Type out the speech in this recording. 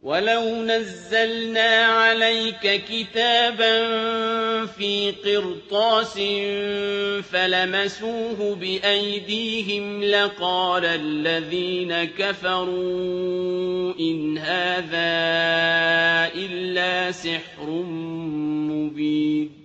وَلَوْ نَزَّلْنَا عَلَيْكَ كِتَابًا فِي قِرْطَاسٍ فَلَمَسُوهُ بِأَيْدِيهِمْ لَقَالَ الَّذِينَ كَفَرُوا إِنْ هَٰذَا إِلَّا سِحْرٌ مُّبِينٌ